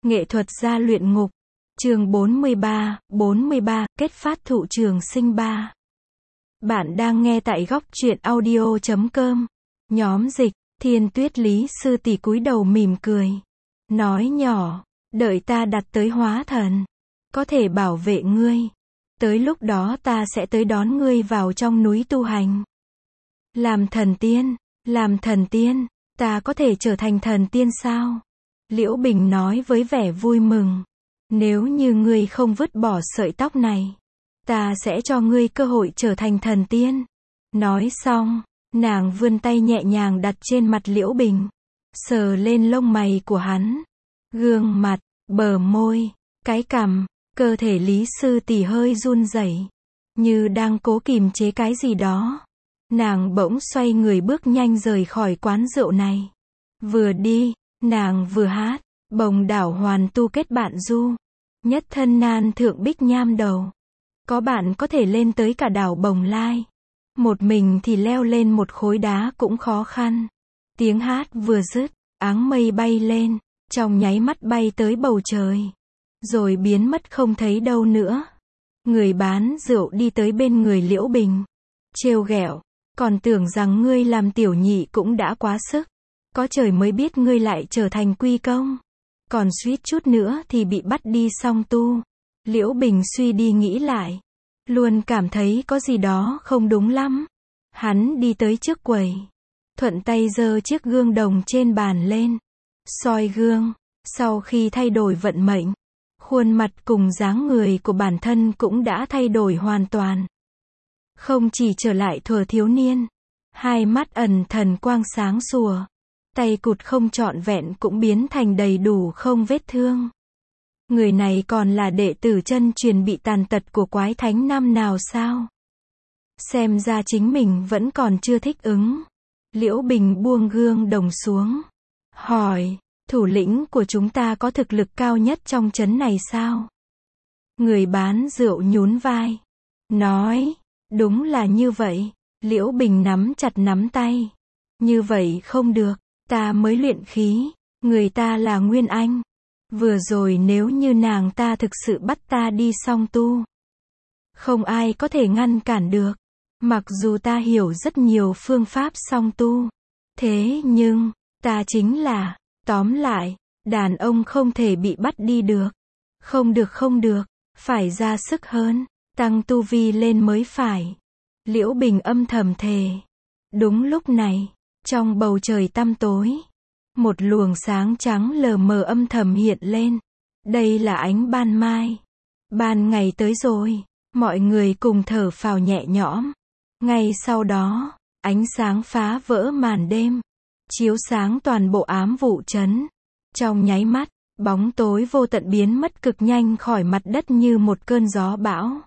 Nghệ thuật gia luyện ngục. Chương 43, kết phát thụ trường sinh 3. Bạn đang nghe tại góc truyện audio.com. Nhóm dịch, Thiên Tuyết Lý sư tỷ cúi đầu mỉm cười. Nói nhỏ, đợi ta đặt tới hóa thần. Có thể bảo vệ ngươi. Tới lúc đó ta sẽ tới đón ngươi vào trong núi tu hành. Làm thần tiên, ta có thể trở thành thần tiên sao? Liễu Bình nói với vẻ vui mừng. Nếu như ngươi không vứt bỏ sợi tóc này, ta sẽ cho ngươi cơ hội trở thành thần tiên. Nói xong, nàng vươn tay nhẹ nhàng đặt trên mặt Liễu Bình, sờ lên lông mày của hắn, gương mặt, bờ môi, cái cằm, cơ thể Lý sư tỷ hơi run rẩy, như đang cố kìm chế cái gì đó. Nàng bỗng xoay người bước nhanh rời khỏi quán rượu này. Vừa đi, nàng vừa hát, bồng đảo hoàn tu kết bạn du. Nhất thân nan thượng bích nham đầu. Có bạn có thể lên tới cả đảo Bồng Lai. Một mình thì leo lên một khối đá cũng khó khăn. Tiếng hát vừa dứt, áng mây bay lên, trong nháy mắt bay tới bầu trời. Rồi biến mất không thấy đâu nữa. Người bán rượu đi tới bên người Liễu Bình. Trêu ghẹo, còn tưởng rằng ngươi làm tiểu nhị cũng đã quá sức. Có trời mới biết ngươi lại trở thành quy công. Còn suýt chút nữa thì bị bắt đi song tu. Liễu Bình suy đi nghĩ lại. Luôn cảm thấy có gì đó không đúng lắm. Hắn đi tới trước quầy. Thuận tay giơ chiếc gương đồng trên bàn lên. Soi gương. Sau khi thay đổi vận mệnh, khuôn mặt cùng dáng người của bản thân cũng đã thay đổi hoàn toàn. Không chỉ trở lại thuở thiếu niên. Hai mắt ẩn thần quang sáng sủa. Tay cụt không trọn vẹn cũng biến thành đầy đủ không vết thương. Người này còn là đệ tử chân truyền bị tàn tật của quái thánh năm nào sao? Xem ra chính mình vẫn còn chưa thích ứng. Liễu Bình buông gương đồng xuống. Hỏi, thủ lĩnh của chúng ta có thực lực cao nhất trong trấn này sao? Người bán rượu nhún vai. Nói, đúng là như vậy. Liễu Bình nắm chặt nắm tay. Như vậy không được. Ta mới luyện khí, người ta là Nguyên Anh. Vừa rồi nếu như nàng ta thực sự bắt ta đi song tu, không ai có thể ngăn cản được. Mặc dù ta hiểu rất nhiều phương pháp song tu, thế nhưng, ta chính là, tóm lại, đàn ông không thể bị bắt đi được. Không được, phải ra sức hơn, tăng tu vi lên mới phải. Liễu Bình âm thầm thề. Đúng lúc này, trong bầu trời tăm tối, một luồng sáng trắng lờ mờ âm thầm hiện lên. Đây là ánh ban mai. Ban ngày tới rồi, mọi người cùng thở phào nhẹ nhõm. Ngay sau đó, ánh sáng phá vỡ màn đêm, chiếu sáng toàn bộ ám vụ trấn. Trong nháy mắt, bóng tối vô tận biến mất cực nhanh khỏi mặt đất như một cơn gió bão.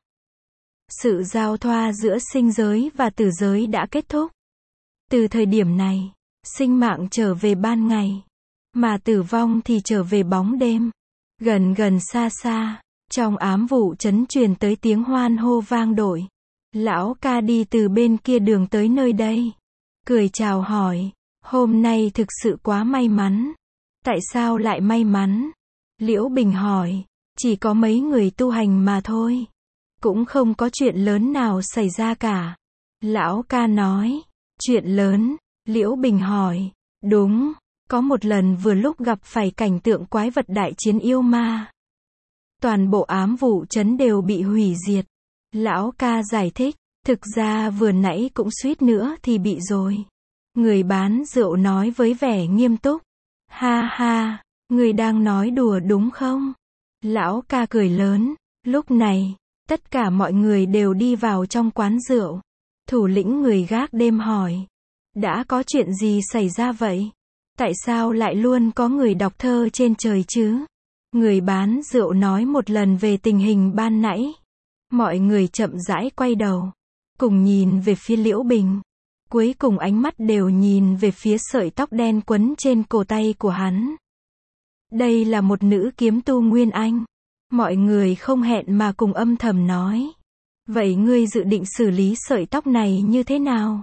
Sự giao thoa giữa sinh giới và tử giới đã kết thúc. Từ thời điểm này, sinh mạng trở về ban ngày, mà tử vong thì trở về bóng đêm. Gần xa xa, trong ám vụ trấn truyền tới tiếng hoan hô vang dội. Lão ca đi từ bên kia đường tới nơi đây, cười chào hỏi, hôm nay thực sự quá may mắn. Tại sao lại may mắn? Liễu Bình hỏi, chỉ có mấy người tu hành mà thôi. Cũng không có chuyện lớn nào xảy ra cả. Lão ca nói. Chuyện lớn, Liễu Bình hỏi. Đúng, có một lần vừa lúc gặp phải cảnh tượng quái vật đại chiến yêu ma. Toàn bộ ám vụ trấn đều bị hủy diệt. Lão ca giải thích, thực ra vừa nãy cũng suýt nữa thì bị rồi. Người bán rượu nói với vẻ nghiêm túc. Ha ha, người đang nói đùa đúng không? Lão ca cười lớn. Lúc này, tất cả mọi người đều đi vào trong quán rượu. Thủ lĩnh người gác đêm hỏi. Đã có chuyện gì xảy ra vậy? Tại sao lại luôn có người đọc thơ trên trời chứ? Người bán rượu nói một lần về tình hình ban nãy. Mọi người chậm rãi quay đầu, cùng nhìn về phía Liễu Bình. Cuối cùng ánh mắt đều nhìn về phía sợi tóc đen quấn trên cổ tay của hắn. Đây là một nữ kiếm tu Nguyên Anh. Mọi người không hẹn mà cùng âm thầm nói. Vậy ngươi dự định xử lý sợi tóc này như thế nào?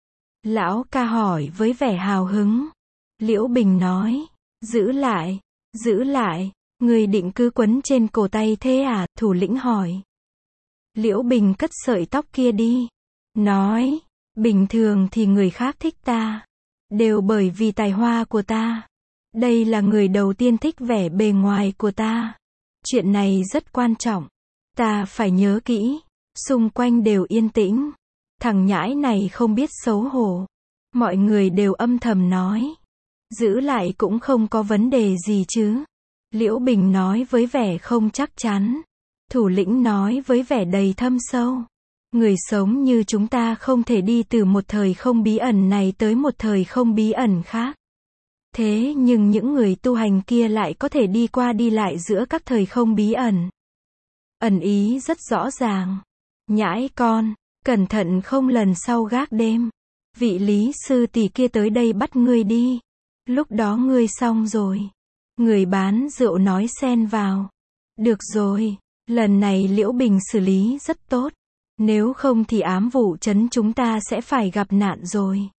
Lão ca hỏi với vẻ hào hứng. Liễu Bình nói, giữ lại, Người định cứ quấn trên cổ tay thế à? Thủ lĩnh hỏi. Liễu Bình cất sợi tóc kia đi. Nói, bình thường thì người khác thích ta. Đều bởi vì tài hoa của ta. Đây là người đầu tiên thích vẻ bề ngoài của ta. Chuyện này rất quan trọng. Ta phải nhớ kỹ. Xung quanh đều yên tĩnh. Thằng nhãi này không biết xấu hổ. Mọi người đều âm thầm nói. Giữ lại cũng không có vấn đề gì chứ. Liễu Bình nói với vẻ không chắc chắn. Thủ lĩnh nói với vẻ đầy thâm sâu. Người sống như chúng ta không thể đi từ một thời không bí ẩn này tới một thời không bí ẩn khác. Thế nhưng những người tu hành kia lại có thể đi qua đi lại giữa các thời không bí ẩn. Ẩn ý rất rõ ràng. Nhãi con, cẩn thận không lần sau gác đêm. Vị lý sư tỷ kia tới đây bắt ngươi đi. Lúc đó ngươi xong rồi. Người bán rượu nói xen vào. Được rồi, lần này Liễu Bình xử lý rất tốt. Nếu không thì ám vụ trấn chúng ta sẽ phải gặp nạn rồi.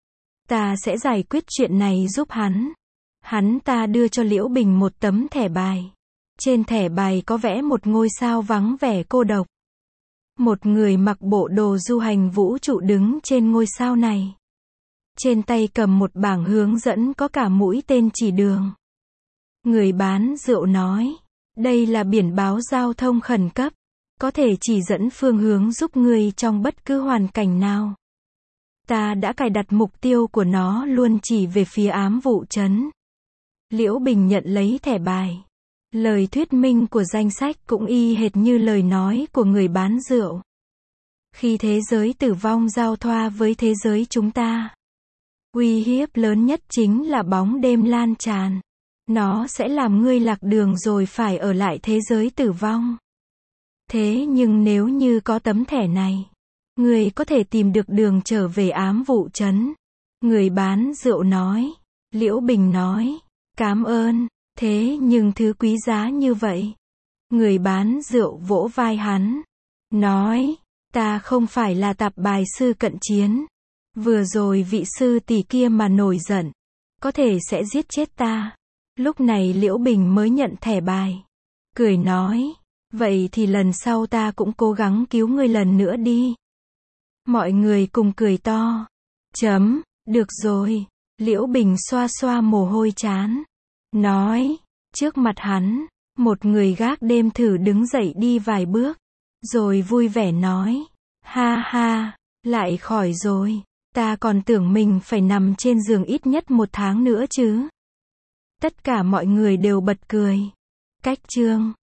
Ta sẽ giải quyết chuyện này giúp hắn. Hắn ta đưa cho Liễu Bình một tấm thẻ bài. Trên thẻ bài có vẽ một ngôi sao vắng vẻ cô độc. Một người mặc bộ đồ du hành vũ trụ đứng trên ngôi sao này. Trên tay cầm một bảng hướng dẫn có cả mũi tên chỉ đường. Người bán rượu nói, đây là biển báo giao thông khẩn cấp, có thể chỉ dẫn phương hướng giúp người trong bất cứ hoàn cảnh nào. Ta đã cài đặt mục tiêu của nó luôn chỉ về phía ám vụ trấn. Liễu Bình nhận lấy thẻ bài. Lời thuyết minh của danh sách cũng y hệt như lời nói của người bán rượu. Khi thế giới tử vong giao thoa với thế giới chúng ta, uy hiếp lớn nhất chính là bóng đêm lan tràn. Nó sẽ làm ngươi lạc đường rồi phải ở lại thế giới tử vong. Thế nhưng nếu như có tấm thẻ này, ngươi có thể tìm được đường trở về ám vụ trấn. Người bán rượu nói. Liễu Bình nói, cảm ơn, thế nhưng thứ quý giá như vậy. Người bán rượu vỗ vai hắn. Nói, ta không phải là tạp bài sư cận chiến. Vừa rồi vị sư tỷ kia mà nổi giận, có thể sẽ giết chết ta. Lúc này Liễu Bình mới nhận thẻ bài. Cười nói, vậy thì lần sau ta cũng cố gắng cứu ngươi lần nữa đi. Mọi người cùng cười to. Được rồi. Liễu Bình xoa xoa mồ hôi trán. Nói, trước mặt hắn, một người gác đêm thử đứng dậy đi vài bước. Rồi vui vẻ nói, ha ha, lại khỏi rồi. Ta còn tưởng mình phải nằm trên giường ít nhất 1 tháng nữa chứ. Tất cả mọi người đều bật cười. Cách chương